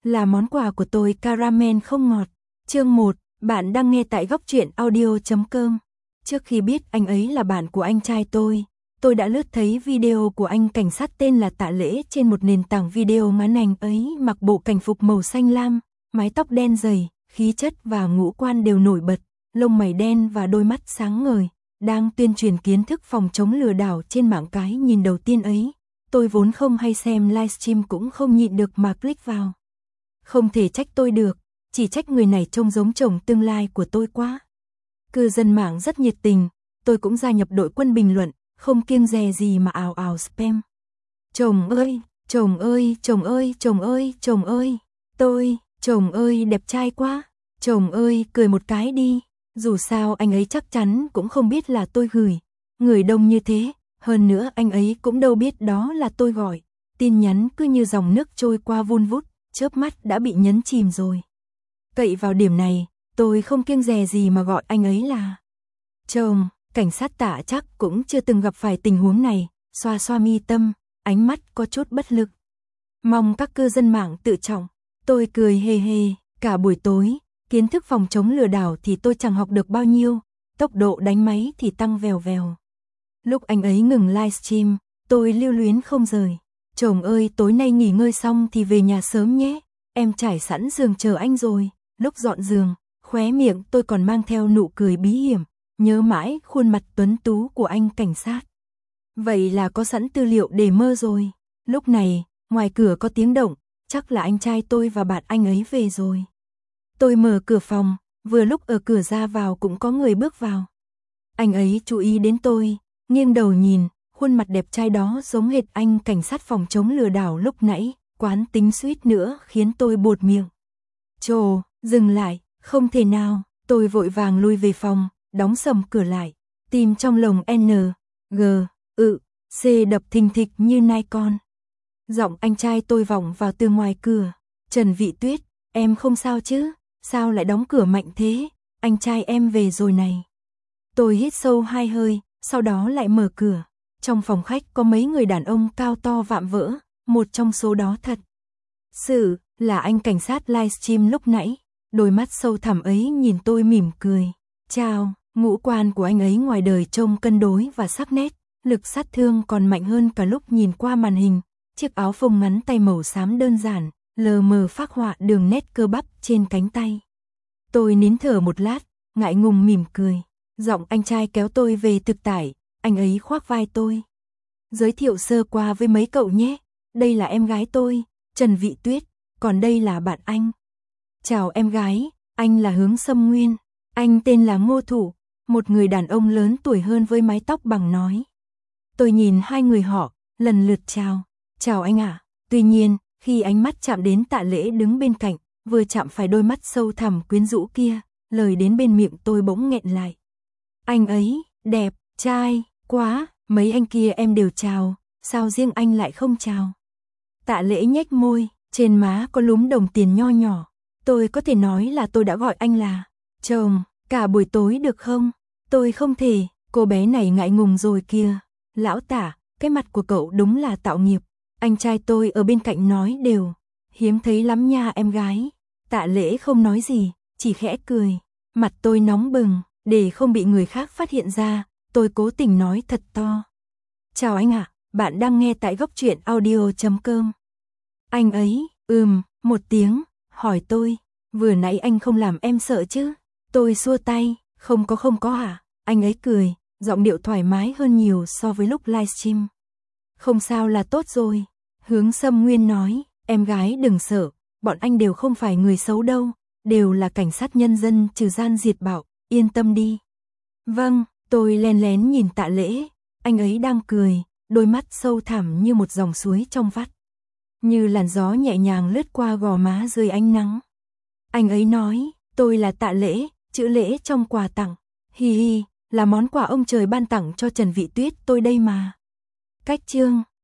Là món quà của tôi caramel không ngọt. Chương 1, bạn đang nghe tại góc truyện audio.com. Trước khi biết anh ấy là bạn của anh trai tôi đã lướt thấy video của anh cảnh sát tên là Tạ Lễ trên một nền tảng video ngắn. Anh ấy mặc bộ cảnh phục màu xanh lam, mái tóc đen dày, khí chất và ngũ quan đều nổi bật, lông mày đen và đôi mắt sáng ngời, đang tuyên truyền kiến thức phòng chống lừa đảo trên mạng. Cái nhìn đầu tiên ấy, tôi vốn không hay xem livestream cũng không nhịn được mà click vào. Không thể trách tôi được, chỉ trách người này trông giống chồng tương lai của tôi quá. Cư dân mạng rất nhiệt tình, tôi cũng gia nhập đội quân bình luận, không kiêng dè gì mà ào ào spam. Chồng ơi, chồng ơi, chồng ơi, chồng ơi, chồng ơi, chồng ơi đẹp trai quá, chồng ơi cười một cái đi. Dù sao anh ấy chắc chắn cũng không biết là tôi gửi, người đông như thế, hơn nữa anh ấy cũng đâu biết đó là tôi gọi. Tin nhắn cứ như dòng nước trôi qua vun vút, chớp mắt đã bị nhấn chìm rồi. Cậy vào điểm này, tôi không kiêng dè gì mà gọi anh ấy là chồng. Cảnh sát Tạ chắc cũng chưa từng gặp phải tình huống này, xoa xoa mi tâm, ánh mắt có chút bất lực. Mong các cư dân mạng tự trọng. Tôi cười hề hề, cả buổi tối, kiến thức phòng chống lừa đảo thì tôi chẳng học được bao nhiêu, tốc độ đánh máy thì tăng vèo vèo. Lúc anh ấy ngừng livestream, tôi lưu luyến không rời. Chồng ơi, tối nay nghỉ ngơi xong thì về nhà sớm nhé, em trải sẵn giường chờ anh rồi. Lúc dọn giường, khóe miệng tôi còn mang theo nụ cười bí hiểm, nhớ mãi khuôn mặt tuấn tú của anh cảnh sát. Vậy là có sẵn tư liệu để mơ rồi. Lúc này, ngoài cửa có tiếng động, chắc là anh trai tôi và bạn anh ấy về rồi. Tôi mở cửa phòng, vừa lúc ở cửa ra vào cũng có người bước vào. Anh ấy chú ý đến tôi, nghiêng đầu nhìn, khuôn mặt đẹp trai đó giống hệt anh cảnh sát phòng chống lừa đảo lúc nãy, quán tính suýt nữa khiến tôi buột miệng. Trồ, dừng lại, không thể nào, tôi vội vàng lui về phòng, đóng sầm cửa lại, tim trong lồng N, G, C đập thình thịch như nai con. Giọng anh trai tôi vọng vào từ ngoài cửa. Trần Vị Tuyết, em không sao chứ, sao lại đóng cửa mạnh thế, anh trai em về rồi này. Tôi hít sâu 2 hơi, sau đó lại mở cửa. Trong phòng khách có mấy người đàn ông cao to vạm vỡ, một trong số đó thật sự là anh cảnh sát livestream lúc nãy. Đôi mắt sâu thẳm ấy nhìn tôi mỉm cười. Chào, ngũ quan của anh ấy ngoài đời trông cân đối và sắc nét, lực sát thương còn mạnh hơn cả lúc nhìn qua màn hình. Chiếc áo phông ngắn tay màu xám đơn giản, lờ mờ phác họa đường nét cơ bắp trên cánh tay. Tôi nín thở một lát, ngại ngùng mỉm cười. Giọng anh trai kéo tôi về thực tại, anh ấy khoác vai tôi. Giới thiệu sơ qua với mấy cậu nhé, đây là em gái tôi, Trần Vị Tuyết, còn đây là bạn anh. Chào em gái, anh là Hướng Sâm Nguyên, anh tên là Ngô Thủ, một người đàn ông lớn tuổi hơn với mái tóc bằng nói. Tôi nhìn hai người họ, lần lượt chào anh ạ. Tuy nhiên, khi ánh mắt chạm đến Tạ Lễ đứng bên cạnh, vừa chạm phải đôi mắt sâu thẳm quyến rũ kia, lời đến bên miệng tôi bỗng nghẹn lại. Anh ấy, đẹp, trai, quá, mấy anh kia em đều chào, sao riêng anh lại không chào? Tạ Lễ nhếch môi, trên má có lúm đồng tiền nho nhỏ. Tôi có thể nói là tôi đã gọi anh là chồng, cả buổi tối được không? Tôi không thể, cô bé này ngại ngùng rồi kìa. Lão Tạ, cái mặt của cậu đúng là tạo nghiệp. Anh trai tôi ở bên cạnh nói đều, hiếm thấy lắm nha em gái. Tạ Lễ không nói gì, chỉ khẽ cười. Mặt tôi nóng bừng, để không bị người khác phát hiện ra, tôi cố tình nói thật to. Chào anh ạ, bạn đang nghe tại góc truyện audio.com. Anh ấy, một tiếng, hỏi tôi, vừa nãy anh không làm em sợ chứ? Tôi xua tay, không có hả? Anh ấy cười, giọng điệu thoải mái hơn nhiều so với lúc livestream. Không sao là tốt rồi. Hướng Sâm Nguyên nói, em gái đừng sợ, bọn anh đều không phải người xấu đâu, đều là cảnh sát nhân dân trừ gian diệt bạo, yên tâm đi. Vâng, tôi lén lén nhìn Tạ Lễ, anh ấy đang cười, đôi mắt sâu thẳm như một dòng suối trong vắt. Như làn gió nhẹ nhàng lướt qua gò má dưới ánh nắng. Anh ấy nói, tôi là Tạ Lễ, chữ Lễ trong quà tặng. Hi hi, là món quà ông trời ban tặng cho Trần Vị Tuyết tôi đây mà. Cách chương